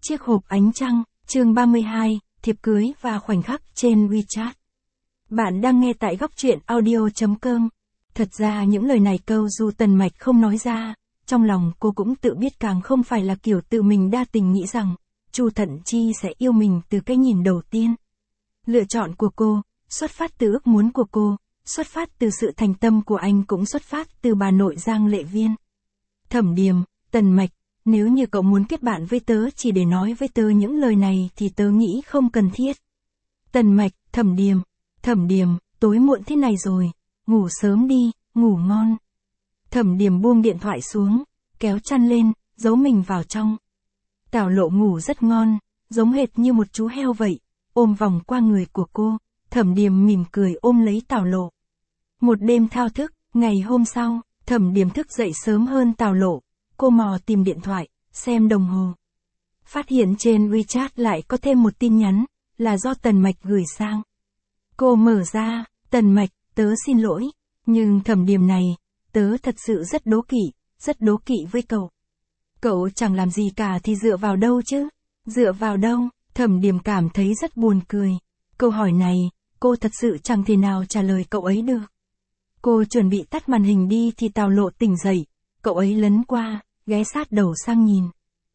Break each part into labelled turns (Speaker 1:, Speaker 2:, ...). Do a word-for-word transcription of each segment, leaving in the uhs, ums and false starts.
Speaker 1: Chiếc hộp ánh trăng, chương ba mươi hai, thiệp cưới và khoảnh khắc trên WeChat. Bạn đang nghe tại góc truyện audio chấm com. Thật ra những lời này câu dù Tần Mạch không nói ra, trong lòng cô cũng tự biết càng không phải là kiểu tự mình đa tình nghĩ rằng, Chu Thận Chi sẽ yêu mình từ cái nhìn đầu tiên. Lựa chọn của cô, xuất phát từ ước muốn của cô, xuất phát từ sự thành tâm của anh cũng xuất phát từ bà nội Giang Lệ Viên. Thẩm Điềm, Tần Mạch, nếu như cậu muốn kết bạn với tớ chỉ để nói với tớ những lời này thì tớ nghĩ không cần thiết. Tần Mạch, Thẩm Điềm, Thẩm Điềm, tối muộn thế này rồi, ngủ sớm đi, ngủ ngon. Thẩm Điềm buông điện thoại xuống, kéo chăn lên, giấu mình vào trong. Tào Lộ ngủ rất ngon, giống hệt như một chú heo vậy, ôm vòng qua người của cô, Thẩm Điềm mỉm cười ôm lấy Tào Lộ. Một đêm thao thức, ngày hôm sau, Thẩm Điềm thức dậy sớm hơn Tào Lộ, cô mò tìm điện thoại, xem đồng hồ. Phát hiện trên WeChat lại có thêm một tin nhắn, là do Tần Mạch gửi sang. Cô mở ra, Tần Mạch, tớ xin lỗi, nhưng Thẩm Điềm này, tớ thật sự rất đố kỵ, rất đố kỵ với cậu. Cậu chẳng làm gì cả thì dựa vào đâu chứ? Dựa vào đâu? Thẩm Điềm cảm thấy rất buồn cười. Câu hỏi này, cô thật sự chẳng thể nào trả lời cậu ấy được. Cô chuẩn bị tắt màn hình đi thì Tào Lộ tỉnh dậy, cậu ấy lấn qua, ghé sát đầu sang nhìn.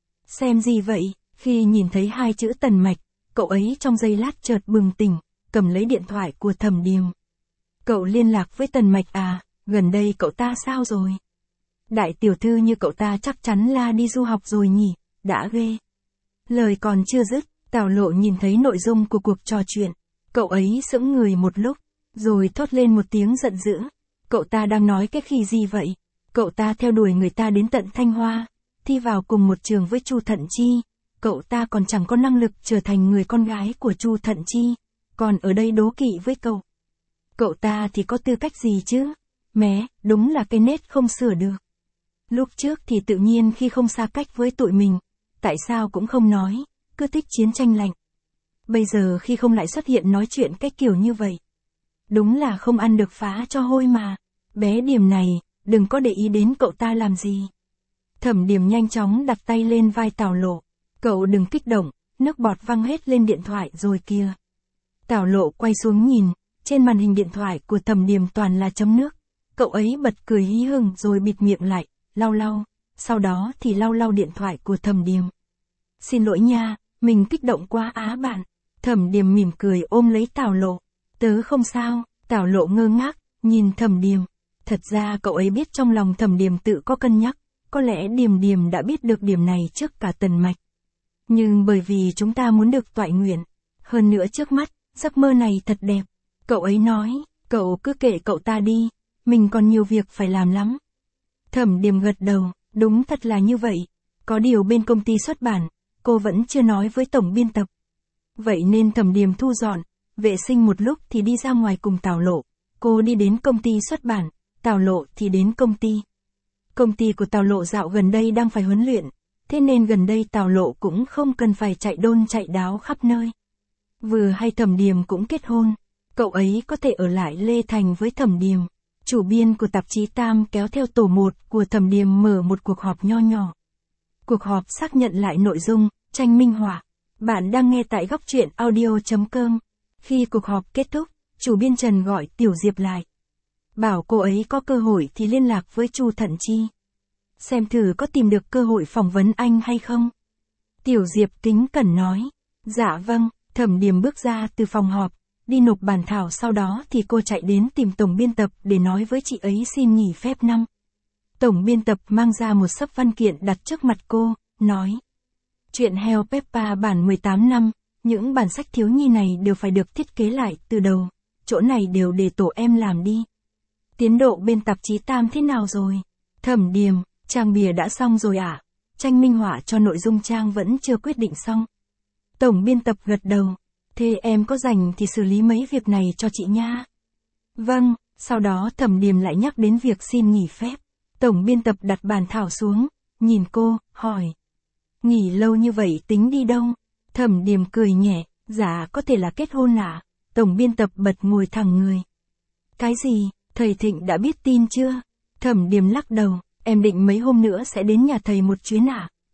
Speaker 1: Xem gì vậy? Khi nhìn thấy hai chữ Tần Mạch, cậu ấy trong giây lát chợt bừng tỉnh, cầm lấy điện thoại của Thẩm Điềm. Cậu liên lạc với Tần Mạch à, gần đây cậu ta sao rồi? Đại tiểu thư như cậu ta chắc chắn là đi du học rồi nhỉ, đã ghê. Lời còn chưa dứt, Tào Lộ nhìn thấy nội dung của cuộc trò chuyện. Cậu ấy sững người một lúc, rồi thốt lên một tiếng giận dữ. Cậu ta đang nói cái khỉ gì vậy? Cậu ta theo đuổi người ta đến tận Thanh Hoa, thi vào cùng một trường với Chu Thận Chi. Cậu ta còn chẳng có năng lực trở thành người con gái của Chu Thận Chi, còn ở đây đố kỵ với cậu. Cậu ta thì có tư cách gì chứ? Mé, đúng là cái nết không sửa được. Lúc trước thì tự nhiên khi không xa cách với tụi mình, tại sao cũng không nói, cứ thích chiến tranh lạnh. Bây giờ khi không lại xuất hiện nói chuyện cái kiểu như vậy. Đúng là không ăn được phá cho hôi mà. Bé Điềm này, đừng có để ý đến cậu ta làm gì. Thẩm Điềm nhanh chóng đặt tay lên vai Tào Lộ. Cậu đừng kích động, nước bọt văng hết lên điện thoại rồi kìa. Tào Lộ quay xuống nhìn, trên màn hình điện thoại của Thẩm Điềm toàn là chấm nước. Cậu ấy bật cười hí hửng rồi bịt miệng lại, lau lau, sau đó thì lau lau điện thoại của Thẩm Điềm. Xin lỗi nha, mình kích động quá á bạn. Thẩm Điềm mỉm cười ôm lấy Tào Lộ. Tớ không sao. Tào Lộ ngơ ngác, nhìn Thẩm Điềm. Thật ra cậu ấy biết trong lòng Thẩm Điềm tự có cân nhắc, có lẽ Điềm Điềm đã biết được điểm này trước cả Tần Mạch. Nhưng bởi vì chúng ta muốn được toại nguyện, hơn nữa trước mắt, giấc mơ này thật đẹp. Cậu ấy nói, cậu cứ kệ cậu ta đi, mình còn nhiều việc phải làm lắm. Thẩm Điềm gật đầu, đúng thật là như vậy. Có điều bên công ty xuất bản, cô vẫn chưa nói với tổng biên tập. Vậy nên Thẩm Điềm thu dọn, vệ sinh một lúc thì đi ra ngoài cùng Tào Lộ. Cô đi đến công ty xuất bản, Tào Lộ thì đến công ty. Công ty của Tào Lộ dạo gần đây đang phải huấn luyện, thế nên gần đây Tào Lộ cũng không cần phải chạy đôn chạy đáo khắp nơi. Vừa hay Thẩm Điềm cũng kết hôn, cậu ấy có thể ở lại Lê Thành với Thẩm Điềm. Chủ biên của tạp chí Tam kéo theo tổ một của Thẩm Điềm mở một cuộc họp nho nhỏ. Cuộc họp xác nhận lại nội dung, tranh minh họa. Bạn đang nghe tại góc truyện audio chấm com. Khi cuộc họp kết thúc, chủ biên Trần gọi Tiểu Diệp lại. Bảo cô ấy có cơ hội thì liên lạc với Chu Thận Chi. Xem thử có tìm được cơ hội phỏng vấn anh hay không. Tiểu Diệp kính cẩn nói. Dạ vâng, Thẩm Điềm bước ra từ phòng họp, đi nộp bản thảo sau đó thì cô chạy đến tìm tổng biên tập để nói với chị ấy xin nghỉ phép năm. Tổng biên tập mang ra một xấp văn kiện đặt trước mặt cô, nói. Chuyện Heo Peppa bản mười tám năm, những bản sách thiếu nhi này đều phải được thiết kế lại từ đầu, chỗ này đều để tổ em làm đi. Tiến độ bên tạp chí Tam thế nào rồi? Thẩm Điềm, trang bìa đã xong rồi ạ, à? Tranh minh họa cho nội dung trang vẫn chưa quyết định xong. Tổng biên tập gật đầu, thế em có rảnh thì xử lý mấy việc này cho chị nha. Vâng, sau đó Thẩm Điềm lại nhắc đến việc xin nghỉ phép. Tổng biên tập đặt bản thảo xuống, nhìn cô, hỏi. Nghỉ lâu như vậy tính đi đâu? Thẩm Điềm cười nhẹ, dạ có thể là kết hôn ạ. À? Tổng biên tập bật ngồi thẳng người. Cái gì, thầy Thịnh đã biết tin chưa? Thẩm Điềm lắc đầu, em định mấy hôm nữa sẽ đến nhà thầy một chuyến ạ. À?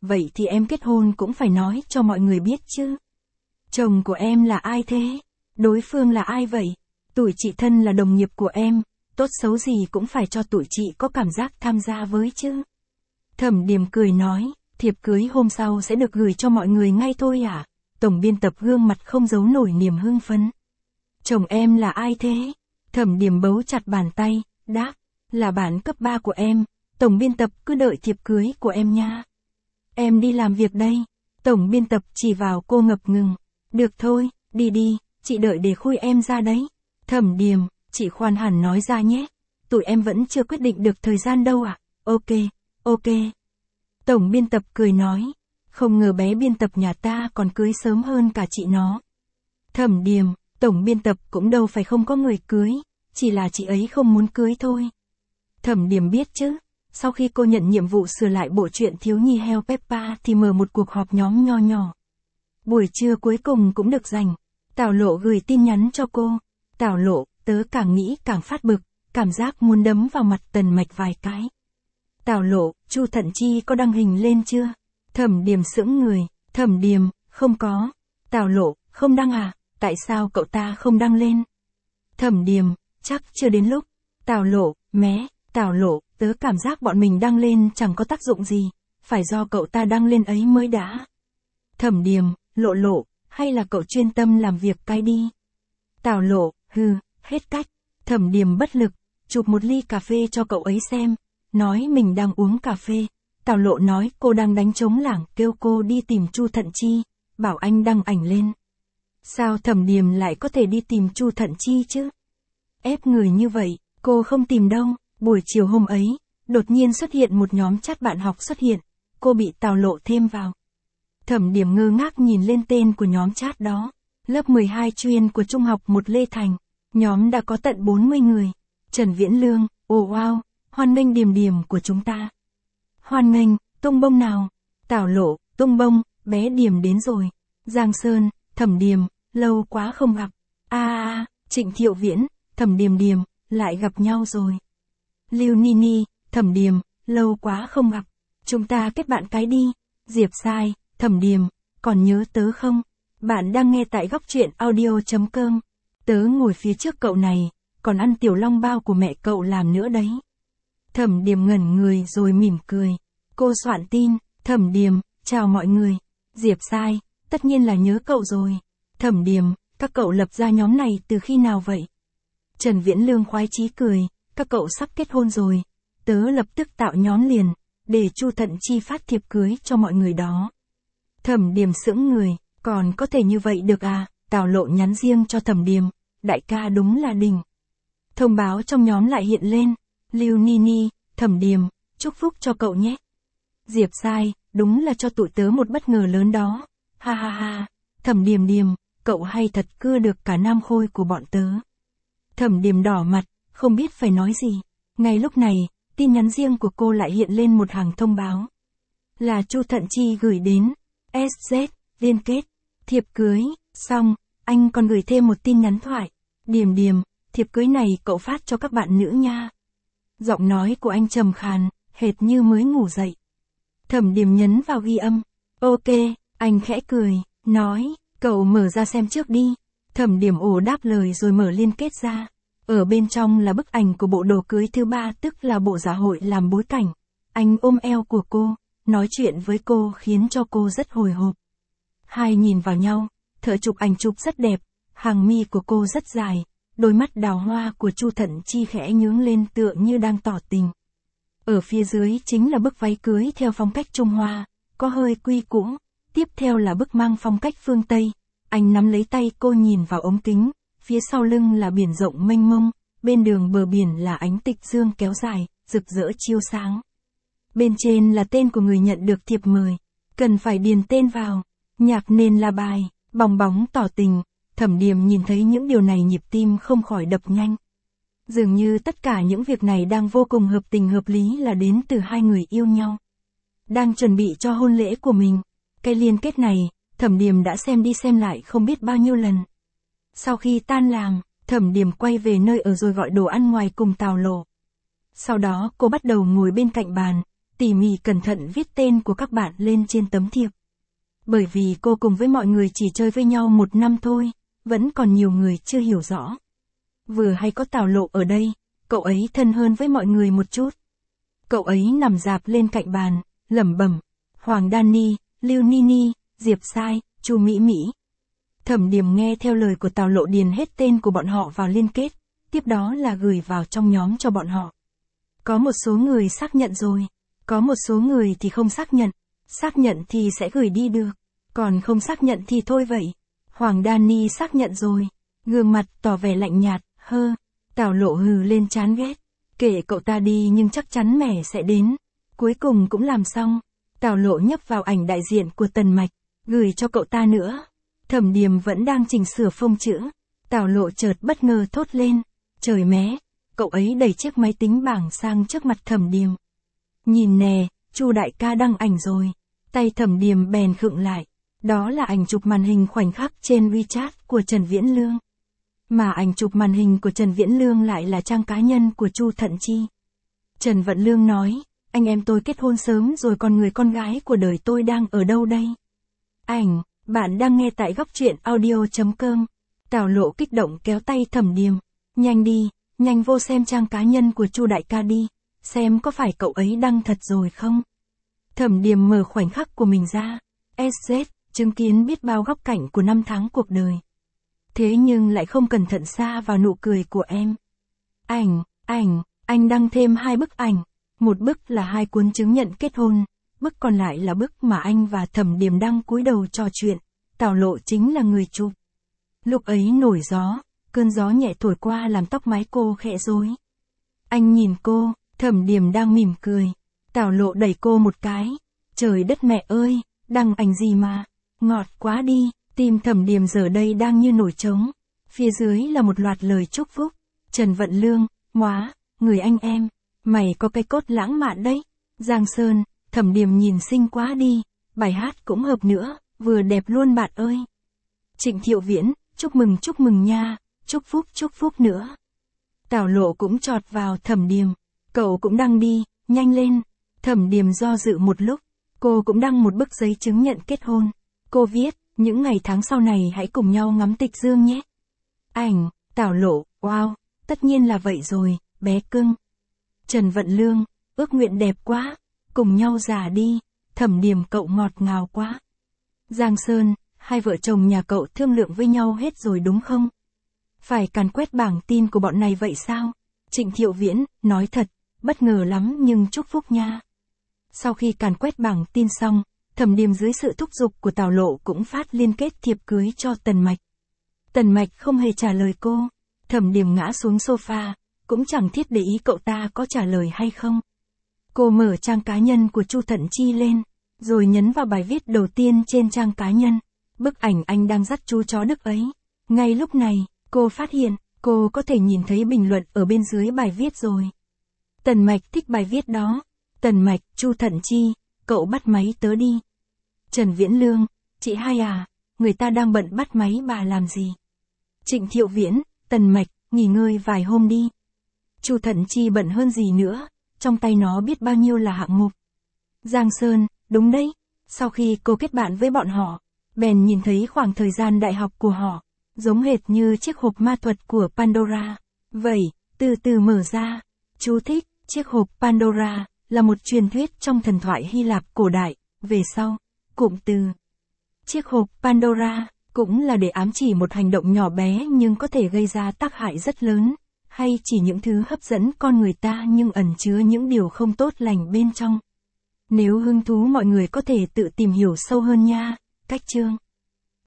Speaker 1: vậy thì em kết hôn cũng phải nói cho mọi người biết chứ. Chồng của em là ai thế? Đối phương là ai vậy? Tụi chị thân là đồng nghiệp của em, tốt xấu gì cũng phải cho tụi chị có cảm giác tham gia với chứ. Thẩm Điềm cười nói, thiệp cưới hôm sau sẽ được gửi cho mọi người ngay thôi à? Tổng biên tập gương mặt không giấu nổi niềm hưng phấn. Chồng em là ai thế? Thẩm Điềm bấu chặt bàn tay, đáp, là bạn cấp ba của em, tổng biên tập cứ đợi thiệp cưới của em nha. Em đi làm việc đây. Tổng biên tập chỉ vào cô ngập ngừng. Được thôi, đi đi, chị đợi để khui em ra đấy. Thẩm Điềm, chị khoan hẳn nói ra nhé. Tụi em vẫn chưa quyết định được thời gian đâu ạ. À? Ok, ok. Tổng biên tập cười nói. Không ngờ bé biên tập nhà ta còn cưới sớm hơn cả chị nó. Thẩm Điềm, tổng biên tập cũng đâu phải không có người cưới, chỉ là chị ấy không muốn cưới thôi. Thẩm Điềm biết chứ. Sau khi cô nhận nhiệm vụ sửa lại bộ truyện Thiếu nhi heo Peppa thì mở một cuộc họp nhóm nho nhỏ. Buổi trưa cuối cùng cũng được dành. Tào Lộ gửi tin nhắn cho cô. Tào Lộ, tớ càng nghĩ càng phát bực, cảm giác muốn đấm vào mặt Tần Mạch vài cái. Tào Lộ, Chu Thận Chi có đăng hình lên chưa? Thẩm Điềm sững người. Thẩm Điềm, không có. Tào Lộ, không đăng à? Tại sao cậu ta không đăng lên? Thẩm Điềm, chắc chưa đến lúc. Tào Lộ, mé. Tào Lộ, tớ cảm giác bọn mình đăng lên chẳng có tác dụng gì, phải do cậu ta đăng lên ấy mới đã. Thẩm Điềm, Lộ Lộ, hay là cậu chuyên tâm làm việc cái đi. Tào Lộ, hừ, hết cách. Thẩm Điềm bất lực, chụp một ly cà phê cho cậu ấy xem, nói mình đang uống cà phê. Tào Lộ nói cô đang đánh trống lảng, kêu cô đi tìm Chu Thận Chi, bảo anh đăng ảnh lên. Sao Thẩm Điềm lại có thể đi tìm Chu Thận Chi chứ? Ép người như vậy, cô không tìm đâu. Buổi chiều hôm ấy, đột nhiên xuất hiện một nhóm chat bạn học xuất hiện, cô bị Tào Lộ thêm vào. Thẩm Điềm ngơ ngác nhìn lên tên của nhóm chat đó, lớp mười hai chuyên của Trung học một Lê Thành, nhóm đã có tận bốn mươi người. Trần Viễn Lương, ồ wow, hoan nghênh Điềm Điềm của chúng ta. Hoan nghênh, tung bông nào? Tào Lộ, tung bông, bé Điềm đến rồi. Giang Sơn, Thẩm Điềm, lâu quá không gặp. A a a, Trịnh Thiệu Viễn, Thẩm Điềm Điềm, lại gặp nhau rồi. Lưu Nini, Thẩm Điềm, lâu quá không gặp. Chúng ta kết bạn cái đi. Diệp Sai, Thẩm Điềm, còn nhớ tớ không? Bạn đang nghe tại góc truyện audio chấm com. Tớ ngồi phía trước cậu này, còn ăn tiểu long bao của mẹ cậu làm nữa đấy. Thẩm Điềm ngẩn người rồi mỉm cười. Cô soạn tin, Thẩm Điềm, chào mọi người. Diệp Sai, tất nhiên là nhớ cậu rồi. Thẩm Điềm, các cậu lập ra nhóm này từ khi nào vậy? Trần Viễn Lương khoái chí cười. Các cậu sắp kết hôn rồi, tớ lập tức tạo nhóm liền, để Chu Thận Chi phát thiệp cưới cho mọi người đó. Thẩm Điềm sững người, còn có thể như vậy được à? Tào Lộ nhắn riêng cho Thẩm Điềm, đại ca đúng là đỉnh. Thông báo trong nhóm lại hiện lên, Lưu Nini, Thẩm Điềm, chúc phúc cho cậu nhé. Diệp Sai, đúng là cho tụi tớ một bất ngờ lớn đó, ha ha ha, Thẩm Điềm Điềm, cậu hay thật cưa được cả nam khôi của bọn tớ. Thẩm Điềm đỏ mặt, không biết phải nói gì. Ngay lúc này, tin nhắn riêng của cô lại hiện lên một hàng thông báo. Là Chu Thận Chi gửi đến. ét dét, liên kết, thiệp cưới, xong, anh còn gửi thêm một tin nhắn thoại. Điềm Điềm, thiệp cưới này cậu phát cho các bạn nữ nha. Giọng nói của anh trầm khàn, hệt như mới ngủ dậy. Thẩm Điềm nhấn vào ghi âm. Ok, anh khẽ cười, nói, cậu mở ra xem trước đi. Thẩm Điềm ồ đáp lời rồi mở liên kết ra. Ở bên trong là bức ảnh của bộ đồ cưới thứ ba, tức là bộ dạ hội làm bối cảnh. Anh ôm eo của cô, nói chuyện với cô khiến cho cô rất hồi hộp. Hai nhìn vào nhau, thợ chụp ảnh chụp rất đẹp, hàng mi của cô rất dài, đôi mắt đào hoa của Chu Thận Chi khẽ nhướng lên tựa như đang tỏ tình. Ở phía dưới chính là bức váy cưới theo phong cách Trung Hoa, có hơi quy cũ, tiếp theo là bức mang phong cách phương Tây. Anh nắm lấy tay cô nhìn vào ống kính. Phía sau lưng là biển rộng mênh mông, bên đường bờ biển là ánh tịch dương kéo dài, rực rỡ chiếu sáng. Bên trên là tên của người nhận được thiệp mời, cần phải điền tên vào, nhạc nền là bài, bong bóng tỏ tình. Thẩm Điềm nhìn thấy những điều này nhịp tim không khỏi đập nhanh. Dường như tất cả những việc này đang vô cùng hợp tình hợp lý là đến từ hai người yêu nhau. Đang chuẩn bị cho hôn lễ của mình, cái liên kết này, Thẩm Điềm đã xem đi xem lại không biết bao nhiêu lần. Sau khi tan làm, Thẩm Điềm quay về nơi ở rồi gọi đồ ăn ngoài cùng Tào Lộ. Sau đó cô bắt đầu ngồi bên cạnh bàn, tỉ mỉ cẩn thận viết tên của các bạn lên trên tấm thiệp. Bởi vì cô cùng với mọi người chỉ chơi với nhau một năm thôi, vẫn còn nhiều người chưa hiểu rõ. Vừa hay có Tào Lộ ở đây, cậu ấy thân hơn với mọi người một chút. Cậu ấy nằm rạp lên cạnh bàn, lẩm bẩm, Hoàng Đani, Lưu Nini, Diệp Sai, Chu Mỹ Mỹ. Thẩm Điềm nghe theo lời của Tào Lộ điền hết tên của bọn họ vào liên kết, tiếp đó là gửi vào trong nhóm cho bọn họ. Có một số người xác nhận rồi, có một số người thì không xác nhận, xác nhận thì sẽ gửi đi được, còn không xác nhận thì thôi vậy. Hoàng Đani xác nhận rồi, gương mặt tỏ vẻ lạnh nhạt, hơ, Tào Lộ hừ lên chán ghét, kể cậu ta đi nhưng chắc chắn mẻ sẽ đến. Cuối cùng cũng làm xong, Tào Lộ nhấp vào ảnh đại diện của Tần Mạch, gửi cho cậu ta nữa. Thẩm Điềm vẫn đang chỉnh sửa phông chữ, Tào Lộ chợt bất ngờ thốt lên, trời mé, cậu ấy đẩy chiếc máy tính bảng sang trước mặt Thẩm Điềm. Nhìn nè, Chu đại ca đăng ảnh rồi, tay Thẩm Điềm bèn khựng lại, đó là ảnh chụp màn hình khoảnh khắc trên WeChat của Trần Viễn Lương. Mà ảnh chụp màn hình của Trần Viễn Lương lại là trang cá nhân của Chu Thận Chi. Trần Vận Lương nói, anh em tôi kết hôn sớm rồi còn người con gái của đời tôi đang ở đâu đây? Ảnh, bạn đang nghe tại góc truyện audio chấm com. Tào Lộ kích động kéo tay Thẩm Điềm, nhanh đi, nhanh vô xem trang cá nhân của Chu đại ca đi, xem có phải cậu ấy đăng thật rồi không? Thẩm Điềm mở khoảnh khắc của mình ra, ét dét, chứng kiến biết bao góc cảnh của năm tháng cuộc đời. Thế nhưng lại không cẩn thận xa vào nụ cười của em. Ảnh, ảnh, anh đăng thêm hai bức ảnh, một bức là hai cuốn chứng nhận kết hôn, bức còn lại là bức mà anh và Thẩm Điềm đang cúi đầu trò chuyện, Tào Lộ chính là người chụp. Lúc ấy nổi gió, cơn gió nhẹ thổi qua làm tóc mái cô khẽ rối. Anh nhìn cô, Thẩm Điềm đang mỉm cười, Tào Lộ đẩy cô một cái, trời đất mẹ ơi, đăng ảnh gì mà, ngọt quá đi. Tim Thẩm Điềm giờ đây đang như nổi trống, phía dưới là một loạt lời chúc phúc. Trần Vận Lương, móa, người anh em, mày có cái cốt lãng mạn đấy. Giang Sơn, Thẩm Điềm nhìn xinh quá đi, bài hát cũng hợp nữa, vừa đẹp luôn bạn ơi. Trịnh Thiệu Viễn, chúc mừng chúc mừng nha, chúc phúc chúc phúc nữa. Tào Lộ cũng chọt vào Thẩm Điềm, cậu cũng đăng đi, nhanh lên. Thẩm Điềm do dự một lúc, cô cũng đăng một bức giấy chứng nhận kết hôn. Cô viết, những ngày tháng sau này hãy cùng nhau ngắm tịch dương nhé. Ảnh, Tào Lộ, wow, tất nhiên là vậy rồi, bé cưng. Trần Vận Lương, ước nguyện đẹp quá, cùng nhau già đi, Thẩm Điềm cậu ngọt ngào quá. Giang Sơn, hai vợ chồng nhà cậu thương lượng với nhau hết rồi đúng không? Phải càn quét bảng tin của bọn này vậy sao? Trịnh Thiệu Viễn, nói thật, bất ngờ lắm nhưng chúc phúc nha. Sau khi càn quét bảng tin xong, Thẩm Điềm dưới sự thúc giục của Tào Lộ cũng phát liên kết thiệp cưới cho Tần Mạch. Tần Mạch không hề trả lời cô, Thẩm Điềm ngã xuống sofa, cũng chẳng thiết để ý cậu ta có trả lời hay không. Cô mở trang cá nhân của Chu Thận Chi lên, rồi nhấn vào bài viết đầu tiên trên trang cá nhân, bức ảnh anh đang dắt chú chó Đức ấy. Ngay lúc này, cô phát hiện, cô có thể nhìn thấy bình luận ở bên dưới bài viết rồi. Tần Mạch thích bài viết đó. Tần Mạch, Chu Thận Chi, cậu bắt máy tớ đi. Trần Viễn Lương, chị hai à, người ta đang bận bắt máy bà làm gì? Trịnh Thiệu Viễn, Tần Mạch, nghỉ ngơi vài hôm đi. Chu Thận Chi bận hơn gì nữa, trong tay nó biết bao nhiêu là hạng mục. Giang Sơn, đúng đấy, sau khi cô kết bạn với bọn họ, bèn nhìn thấy khoảng thời gian đại học của họ, giống hệt như chiếc hộp ma thuật của Pandora. Vậy, từ từ mở ra. Chú thích, chiếc hộp Pandora là một truyền thuyết trong thần thoại Hy Lạp cổ đại. Về sau, cụm từ chiếc hộp Pandora cũng là để ám chỉ một hành động nhỏ bé nhưng có thể gây ra tác hại rất lớn, hay chỉ những thứ hấp dẫn con người ta nhưng ẩn chứa những điều không tốt lành bên trong. Nếu hứng thú mọi người có thể tự tìm hiểu sâu hơn nha. Cách chương